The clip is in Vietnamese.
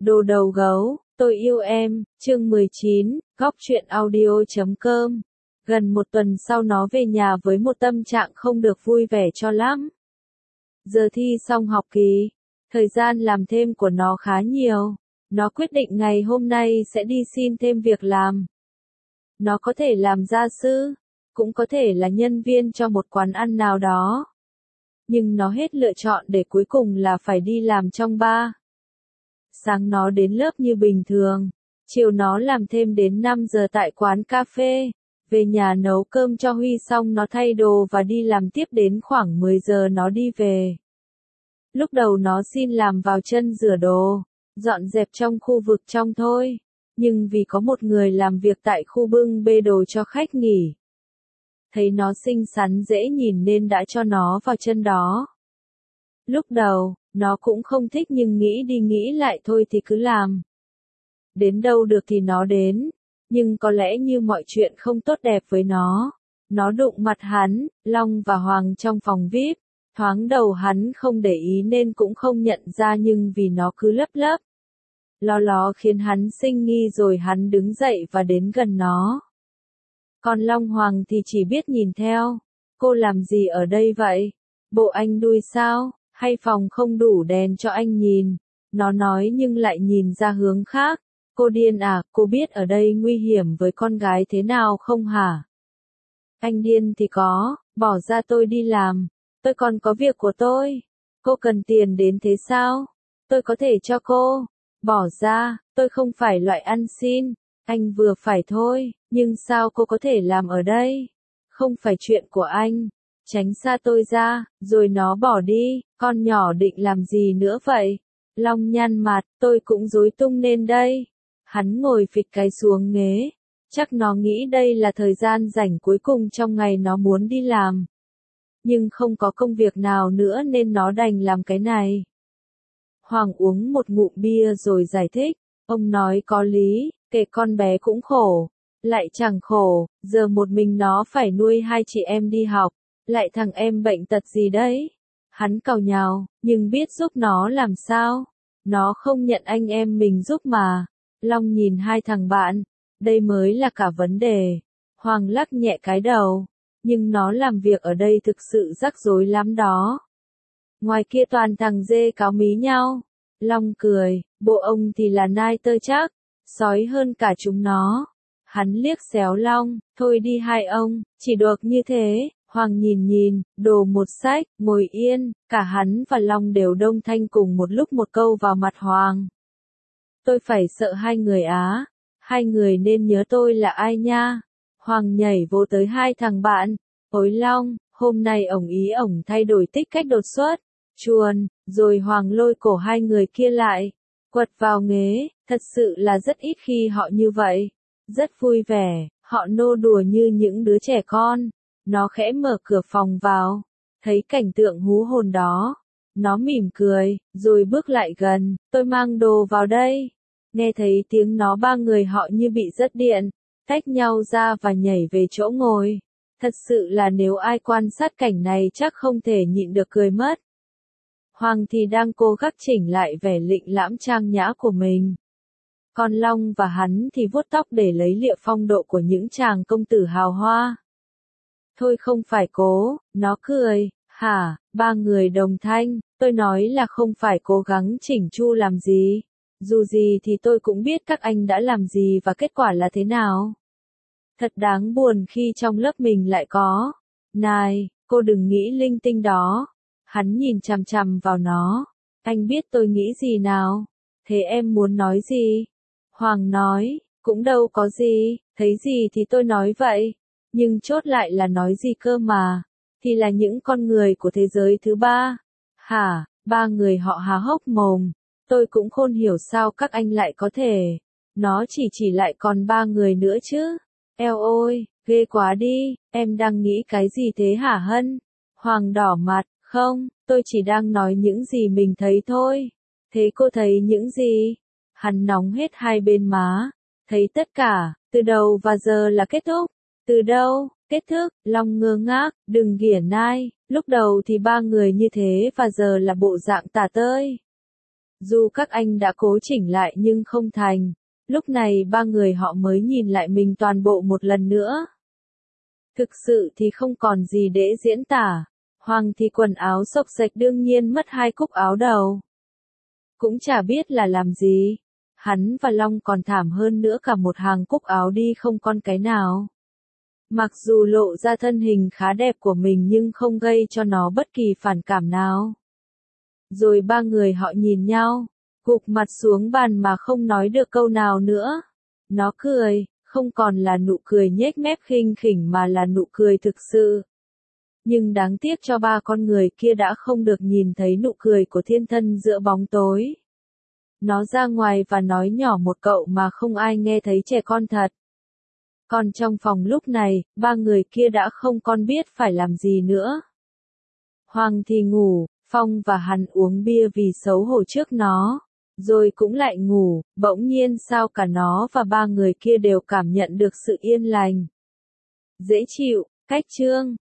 Đồ đầu gấu, tôi yêu em, chương 19, góc truyện audio.com. Gần một tuần sau nó về nhà với một tâm trạng không được vui vẻ cho lắm. Giờ thi xong học kỳ, thời gian làm thêm của nó khá nhiều. Nó quyết định ngày hôm nay sẽ đi xin thêm việc làm. Nó có thể làm gia sư, cũng có thể là nhân viên cho một quán ăn nào đó. Nhưng nó hết lựa chọn để cuối cùng là phải đi làm trong bar. Sáng nó đến lớp như bình thường, chiều nó làm thêm đến 5 giờ tại quán cà phê, về nhà nấu cơm cho Huy xong nó thay đồ và đi làm tiếp đến khoảng 10 giờ nó đi về. Lúc đầu nó xin làm vào chân rửa đồ, dọn dẹp trong khu vực trong thôi, nhưng vì có một người làm việc tại khu bưng bê đồ cho khách nghỉ. Thấy nó xinh xắn dễ nhìn nên đã cho nó vào chân đó. Lúc đầu, nó cũng không thích nhưng nghĩ đi nghĩ lại thôi thì cứ làm. Đến đâu được thì nó đến, nhưng có lẽ như mọi chuyện không tốt đẹp với nó. Nó đụng mặt hắn, Long và Hoàng trong phòng VIP, thoáng đầu hắn không để ý nên cũng không nhận ra nhưng vì nó cứ lấp lấp. Lo khiến hắn sinh nghi rồi hắn đứng dậy và đến gần nó. Còn Long Hoàng thì chỉ biết nhìn theo. Cô làm gì ở đây vậy? Bộ anh đuôi sao? Hay phòng không đủ đèn cho anh nhìn? Nó nói nhưng lại nhìn ra hướng khác. Cô điên à, cô biết ở đây nguy hiểm với con gái thế nào không hả? Anh điên thì có, bỏ ra tôi đi làm. Tôi còn có việc của tôi. Cô cần tiền đến thế sao? Tôi có thể cho cô. Bỏ ra, tôi không phải loại ăn xin. Anh vừa phải thôi, nhưng sao cô có thể làm ở đây? Không phải chuyện của anh. Tránh xa tôi ra, rồi nó bỏ đi. Con nhỏ định làm gì nữa vậy? Long nhăn mặt, tôi cũng rối tung nên đây. Hắn ngồi phịch cái xuống ghế. Chắc nó nghĩ đây là thời gian rảnh cuối cùng trong ngày nó muốn đi làm. Nhưng không có công việc nào nữa nên nó đành làm cái này. Hoàng uống một ngụm bia rồi giải thích. Ông nói có lý, kể con bé cũng khổ. Lại chẳng khổ, giờ một mình nó phải nuôi hai chị em đi học. Lại thằng em bệnh tật gì đấy? Hắn càu nhàu, nhưng biết giúp nó làm sao? Nó không nhận anh em mình giúp mà. Long nhìn hai thằng bạn, đây mới là cả vấn đề. Hoàng lắc nhẹ cái đầu, nhưng nó làm việc ở đây thực sự rắc rối lắm đó. Ngoài kia toàn thằng dê cáo mí nhau. Long cười, bộ ông thì là nai tơ chắc, sói hơn cả chúng nó. Hắn liếc xéo Long, thôi đi hai ông, chỉ được như thế. Hoàng nhìn, đồ một sách, ngồi yên, cả hắn và Long đều đông thanh cùng một lúc một câu vào mặt Hoàng. Tôi phải sợ hai người á, hai người nên nhớ tôi là ai nha. Hoàng nhảy vô tới hai thằng bạn, ôi Long, hôm nay ổng thay đổi tích cách đột xuất, chuồn, rồi Hoàng lôi cổ hai người kia lại, quật vào ghế, thật sự là rất ít khi họ như vậy, rất vui vẻ, họ nô đùa như những đứa trẻ con. Nó khẽ mở cửa phòng vào, thấy cảnh tượng hú hồn đó. Nó mỉm cười, rồi bước lại gần, tôi mang đồ vào đây. Nghe thấy tiếng nó ba người họ như bị giật điện, tách nhau ra và nhảy về chỗ ngồi. Thật sự là nếu ai quan sát cảnh này chắc không thể nhịn được cười mất. Hoàng thì đang cố gắng chỉnh lại vẻ lịnh lãm trang nhã của mình. Còn Long và hắn thì vuốt tóc để lấy liệu phong độ của những chàng công tử hào hoa. Thôi không phải cố, nó cười, hả, ba người đồng thanh, tôi nói là không phải cố gắng chỉnh chu làm gì. Dù gì thì tôi cũng biết các anh đã làm gì và kết quả là thế nào. Thật đáng buồn khi trong lớp mình lại có. Này, cô đừng nghĩ linh tinh đó. Hắn nhìn chằm chằm vào nó. Anh biết tôi nghĩ gì nào? Thế em muốn nói gì? Hoàng nói, cũng đâu có gì, thấy gì thì tôi nói vậy. Nhưng chốt lại là nói gì cơ mà? Thì là những con người của thế giới thứ ba. Hả, ba người họ há hốc mồm. Tôi cũng không hiểu sao các anh lại có thể. Nó chỉ lại còn ba người nữa chứ. Eo ôi, ghê quá đi, em đang nghĩ cái gì thế hả Hân? Hoàng đỏ mặt, không, tôi chỉ đang nói những gì mình thấy thôi. Thế cô thấy những gì? Hắn nóng hết hai bên má. Thấy tất cả, từ đầu và giờ là kết thúc. Từ đâu, kết thúc, Long ngơ ngác, đừng ghỉa nai, lúc đầu thì ba người như thế và giờ là bộ dạng tả tơi. Dù các anh đã cố chỉnh lại nhưng không thành. Lúc này ba người họ mới nhìn lại mình toàn bộ một lần nữa. Thực sự thì không còn gì để diễn tả. Hoàng thì quần áo xộc xệch đương nhiên mất 2 cúc áo đầu. Cũng chả biết là làm gì. Hắn và Long còn thảm hơn nữa, cả một hàng cúc áo đi không con cái nào. Mặc dù lộ ra thân hình khá đẹp của mình nhưng không gây cho nó bất kỳ phản cảm nào. Rồi ba người họ nhìn nhau, gục mặt xuống bàn mà không nói được câu nào nữa. Nó cười, không còn là nụ cười nhếch mép khinh khỉnh mà là nụ cười thực sự. Nhưng đáng tiếc cho ba con người kia đã không được nhìn thấy nụ cười của thiên thân giữa bóng tối. Nó ra ngoài và nói nhỏ một cậu mà không ai nghe thấy, trẻ con thật. Còn trong phòng lúc này, ba người kia đã không còn biết phải làm gì nữa. Hoàng thì ngủ, Phong và hắn uống bia vì xấu hổ trước nó, rồi cũng lại ngủ. Bỗng nhiên sao cả nó và ba người kia đều cảm nhận được sự yên lành, dễ chịu, cách chương.